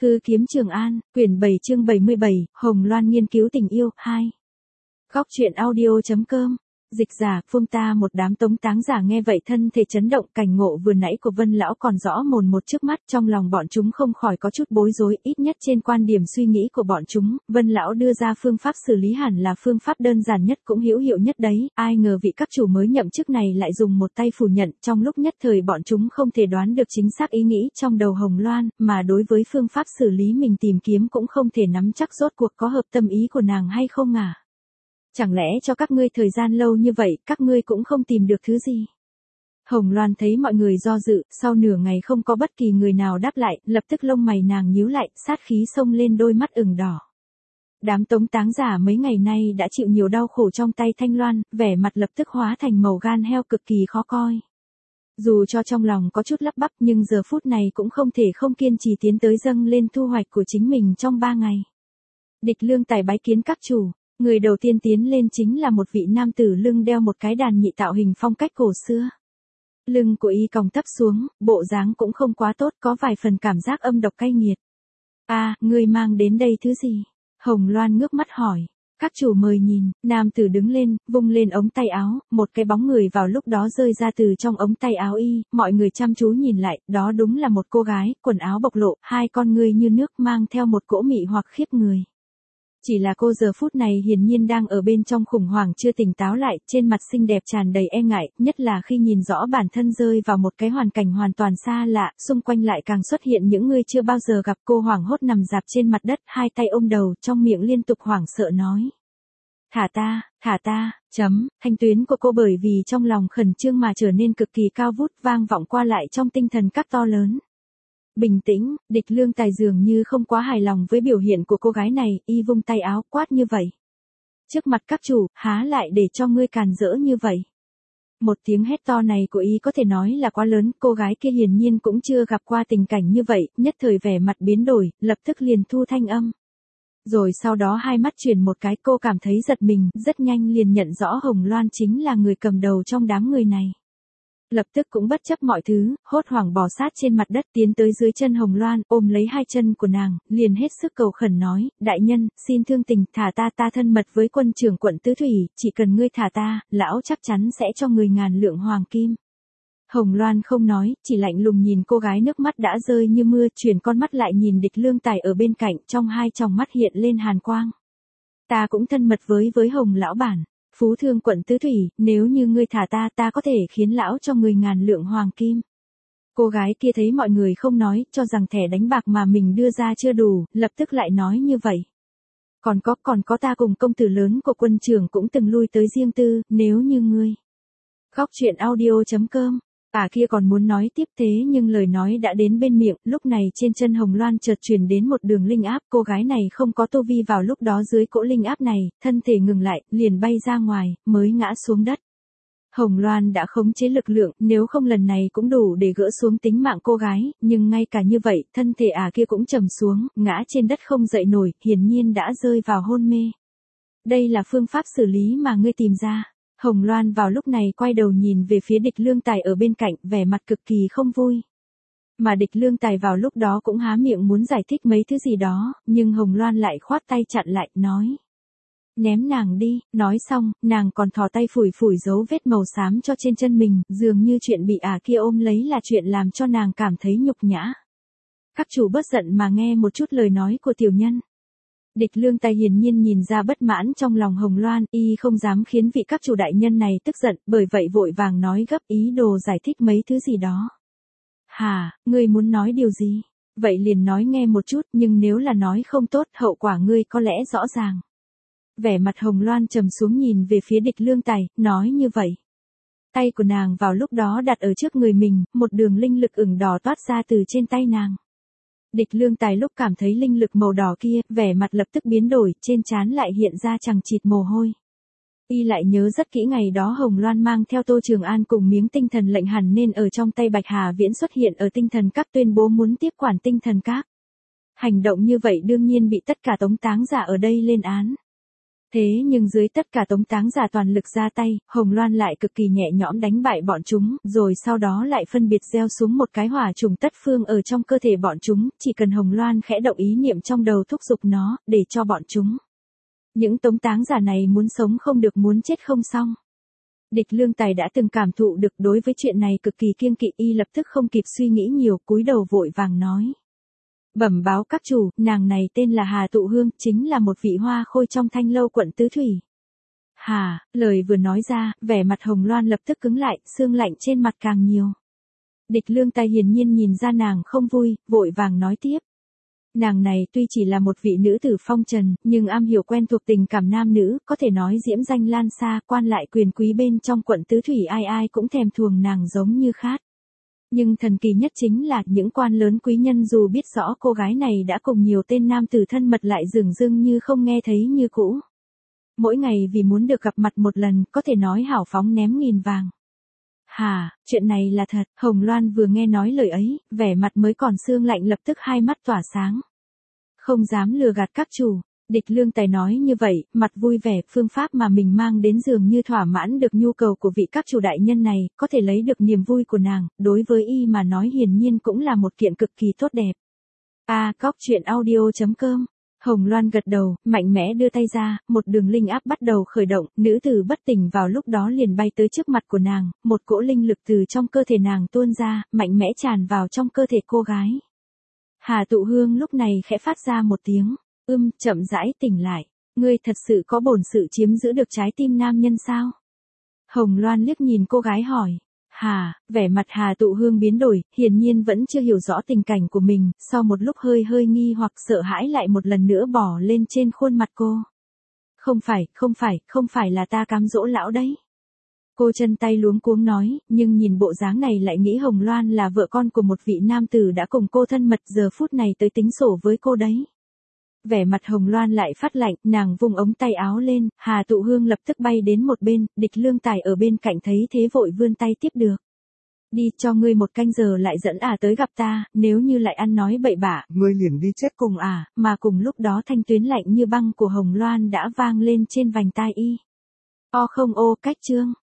Hư kiếm Trường An, quyển 7 chương 77, Hồng Loan nghiên cứu tình yêu, 2. Góc truyện audio.com. Dịch giả, Phương ta một đám tống táng giả nghe vậy thân thể chấn động, cảnh ngộ vừa nãy của Vân lão còn rõ mồn một trước mắt, trong lòng bọn chúng không khỏi có chút bối rối, ít nhất trên quan điểm suy nghĩ của bọn chúng, Vân lão đưa ra phương pháp xử lý hẳn là phương pháp đơn giản nhất cũng hữu hiệu nhất đấy, ai ngờ vị các chủ mới nhậm chức này lại dùng một tay phủ nhận, trong lúc nhất thời bọn chúng không thể đoán được chính xác ý nghĩ trong đầu Hồng Loan, mà đối với phương pháp xử lý mình tìm kiếm cũng không thể nắm chắc rốt cuộc có hợp tâm ý của nàng hay không à. Chẳng lẽ cho các ngươi thời gian lâu như vậy, các ngươi cũng không tìm được thứ gì? Hồng Loan thấy mọi người do dự, sau nửa ngày không có bất kỳ người nào đáp lại, lập tức lông mày nàng nhíu lại, sát khí xông lên đôi mắt ửng đỏ. Đám tống táng giả mấy ngày nay đã chịu nhiều đau khổ trong tay Thanh Loan, vẻ mặt lập tức hóa thành màu gan heo cực kỳ khó coi. Dù cho trong lòng có chút lắp bắp nhưng giờ phút này cũng không thể không kiên trì tiến tới dâng lên thu hoạch của chính mình trong 3 ngày. Địch Lương Tài bái kiến các chủ. Người đầu tiên tiến lên chính là một vị nam tử lưng đeo một cái đàn nhị tạo hình phong cách cổ xưa. Lưng của y còng thấp xuống, bộ dáng cũng không quá tốt, có vài phần cảm giác âm độc cay nghiệt. Ngươi mang đến đây thứ gì? Hồng Loan ngước mắt hỏi. Các chủ mời nhìn, nam tử đứng lên, vung lên ống tay áo, một cái bóng người vào lúc đó rơi ra từ trong ống tay áo y, mọi người chăm chú nhìn lại, đó đúng là một cô gái, quần áo bộc lộ, hai con ngươi như nước mang theo một cỗ mị hoặc khiếp người. Chỉ là cô giờ phút này hiển nhiên đang ở bên trong khủng hoảng chưa tỉnh táo lại, trên mặt xinh đẹp tràn đầy e ngại, nhất là khi nhìn rõ bản thân rơi vào một cái hoàn cảnh hoàn toàn xa lạ, xung quanh lại càng xuất hiện những người chưa bao giờ gặp. Cô hoảng hốt nằm dạp trên mặt đất, hai tay ôm đầu, trong miệng liên tục hoảng sợ nói. Thả ta, thanh tuyến của cô bởi vì trong lòng khẩn trương mà trở nên cực kỳ cao vút, vang vọng qua lại trong tinh thần các to lớn. Bình tĩnh, Địch Lương Tài dường như không quá hài lòng với biểu hiện của cô gái này, y vung tay áo quát như vậy. Trước mặt các chủ, há lại để cho ngươi càn rỡ như vậy. Một tiếng hét to này của y có thể nói là quá lớn, cô gái kia hiển nhiên cũng chưa gặp qua tình cảnh như vậy, nhất thời vẻ mặt biến đổi, lập tức liền thu thanh âm. Rồi sau đó hai mắt chuyển một cái, cô cảm thấy giật mình, rất nhanh liền nhận rõ Hồng Loan chính là người cầm đầu trong đám người này. Lập tức cũng bất chấp mọi thứ, hốt hoảng bò sát trên mặt đất tiến tới dưới chân Hồng Loan, ôm lấy hai chân của nàng, liền hết sức cầu khẩn nói, đại nhân, xin thương tình, thả ta thân mật với quân trưởng quận Tứ Thủy, chỉ cần ngươi thả ta, lão chắc chắn sẽ cho người 1000 lượng hoàng kim. Hồng Loan không nói, chỉ lạnh lùng nhìn cô gái, nước mắt đã rơi như mưa, chuyển con mắt lại nhìn Địch Lương Tài ở bên cạnh, trong hai tròng mắt hiện lên hàn quang. Ta cũng thân mật với Hồng lão bản. Phú Thương quận Tứ Thủy, nếu như ngươi thả ta có thể khiến lão cho người 1000 lượng hoàng kim. Cô gái kia thấy mọi người không nói, cho rằng thẻ đánh bạc mà mình đưa ra chưa đủ, lập tức lại nói như vậy. Còn có ta cùng công tử lớn của quân trưởng cũng từng lui tới riêng tư, nếu như ngươi. Góc truyện audio.com. Kia còn muốn nói tiếp thế nhưng lời nói đã đến bên miệng, lúc này trên chân Hồng Loan chợt truyền đến một đường linh áp, cô gái này không có tu vi vào lúc đó dưới cỗ linh áp này, thân thể ngừng lại, liền bay ra ngoài, mới ngã xuống đất. Hồng Loan đã khống chế lực lượng, nếu không lần này cũng đủ để gỡ xuống tính mạng cô gái, nhưng ngay cả như vậy, thân thể kia cũng trầm xuống, ngã trên đất không dậy nổi, hiển nhiên đã rơi vào hôn mê. Đây là phương pháp xử lý mà ngươi tìm ra. Hồng Loan vào lúc này quay đầu nhìn về phía Địch Lương Tài ở bên cạnh, vẻ mặt cực kỳ không vui. Mà Địch Lương Tài vào lúc đó cũng há miệng muốn giải thích mấy thứ gì đó, nhưng Hồng Loan lại khoát tay chặn lại, nói. Ném nàng đi, nói xong, nàng còn thò tay phủi dấu vết màu xám cho trên chân mình, dường như chuyện bị kia ôm lấy là chuyện làm cho nàng cảm thấy nhục nhã. Các chủ bớt giận mà nghe một chút lời nói của tiểu nhân. Địch Lương Tài hiển nhiên nhìn ra bất mãn trong lòng Hồng Loan, y không dám khiến vị các chủ đại nhân này tức giận, bởi vậy vội vàng nói gấp ý đồ giải thích mấy thứ gì đó. Ngươi muốn nói điều gì? Vậy liền nói nghe một chút, nhưng nếu là nói không tốt, hậu quả ngươi có lẽ rõ ràng. Vẻ mặt Hồng Loan trầm xuống nhìn về phía Địch Lương Tài, nói như vậy. Tay của nàng vào lúc đó đặt ở trước người mình, một đường linh lực ửng đỏ toát ra từ trên tay nàng. Địch Lương Tài lúc cảm thấy linh lực màu đỏ kia, vẻ mặt lập tức biến đổi, trên trán lại hiện ra chằng chịt mồ hôi. Y lại nhớ rất kỹ ngày đó Hồng Loan mang theo Tô Trường An cùng miếng tinh thần lệnh hẳn nên ở trong tay Bạch Hà Viễn xuất hiện ở tinh thần các tuyên bố muốn tiếp quản tinh thần các. Hành động như vậy đương nhiên bị tất cả tống táng giả ở đây lên án. Thế nhưng dưới tất cả tống táng giả toàn lực ra tay, Hồng Loan lại cực kỳ nhẹ nhõm đánh bại bọn chúng, rồi sau đó lại phân biệt gieo xuống một cái hỏa trùng tất phương ở trong cơ thể bọn chúng, chỉ cần Hồng Loan khẽ động ý niệm trong đầu thúc giục nó, để cho bọn chúng. Những tống táng giả này muốn sống không được, muốn chết không xong. Địch Lương Tài đã từng cảm thụ được, đối với chuyện này cực kỳ kiêng kỵ, y lập tức không kịp suy nghĩ nhiều, cúi đầu vội vàng nói. Bẩm báo các chủ, nàng này tên là Hà Tụ Hương, chính là một vị hoa khôi trong Thanh Lâu quận Tứ Thủy. Hà, lời vừa nói ra, vẻ mặt Hồng Loan lập tức cứng lại, sương lạnh trên mặt càng nhiều. Địch Lương Tài hiển nhiên nhìn ra nàng không vui, vội vàng nói tiếp. Nàng này tuy chỉ là một vị nữ tử phong trần, nhưng am hiểu quen thuộc tình cảm nam nữ, có thể nói diễm danh lan xa, quan lại quyền quý bên trong quận Tứ Thủy ai ai cũng thèm thuồng nàng giống như khát. Nhưng thần kỳ nhất chính là những quan lớn quý nhân dù biết rõ cô gái này đã cùng nhiều tên nam tử thân mật lại dửng dưng như không nghe thấy như cũ. Mỗi ngày vì muốn được gặp mặt một lần, có thể nói hảo phóng ném nghìn vàng. Hà, chuyện này là thật. Hồng Loan vừa nghe nói lời ấy, vẻ mặt mới còn sương lạnh lập tức hai mắt tỏa sáng. Không dám lừa gạt các chủ. Địch Lương Tài nói như vậy, mặt vui vẻ, phương pháp mà mình mang đến dường như thỏa mãn được nhu cầu của vị các chủ đại nhân này, có thể lấy được niềm vui của nàng, đối với y mà nói hiển nhiên cũng là một kiện cực kỳ tốt đẹp. Cóc.audio.com Hồng Loan gật đầu, mạnh mẽ đưa tay ra, một đường linh áp bắt đầu khởi động, nữ tử bất tỉnh vào lúc đó liền bay tới trước mặt của nàng, một cỗ linh lực từ trong cơ thể nàng tuôn ra, mạnh mẽ tràn vào trong cơ thể cô gái. Hà Tụ Hương lúc này khẽ phát ra một tiếng. Chậm rãi tỉnh lại. Ngươi thật sự có bổn sự chiếm giữ được trái tim nam nhân sao? Hồng Loan liếc nhìn cô gái hỏi. Vẻ mặt Hà Tụ Hương biến đổi, hiển nhiên vẫn chưa hiểu rõ tình cảnh của mình, sau một lúc hơi nghi hoặc sợ hãi lại một lần nữa bỏ lên trên khuôn mặt cô. Không phải là ta cám dỗ lão đấy. Cô chân tay luống cuống nói, nhưng nhìn bộ dáng này lại nghĩ Hồng Loan là vợ con của một vị nam tử đã cùng cô thân mật, giờ phút này tới tính sổ với cô đấy. Vẻ mặt Hồng Loan lại phát lạnh, nàng vung ống tay áo lên, Hà Tụ Hương lập tức bay đến một bên, Địch Lương Tài ở bên cạnh thấy thế vội vươn tay tiếp được. Đi, cho ngươi 1 canh giờ lại dẫn tới gặp ta, nếu như lại ăn nói bậy bạ, ngươi liền đi chết cùng mà cùng lúc đó thanh tuyến lạnh như băng của Hồng Loan đã vang lên trên vành tai y. Cách chương.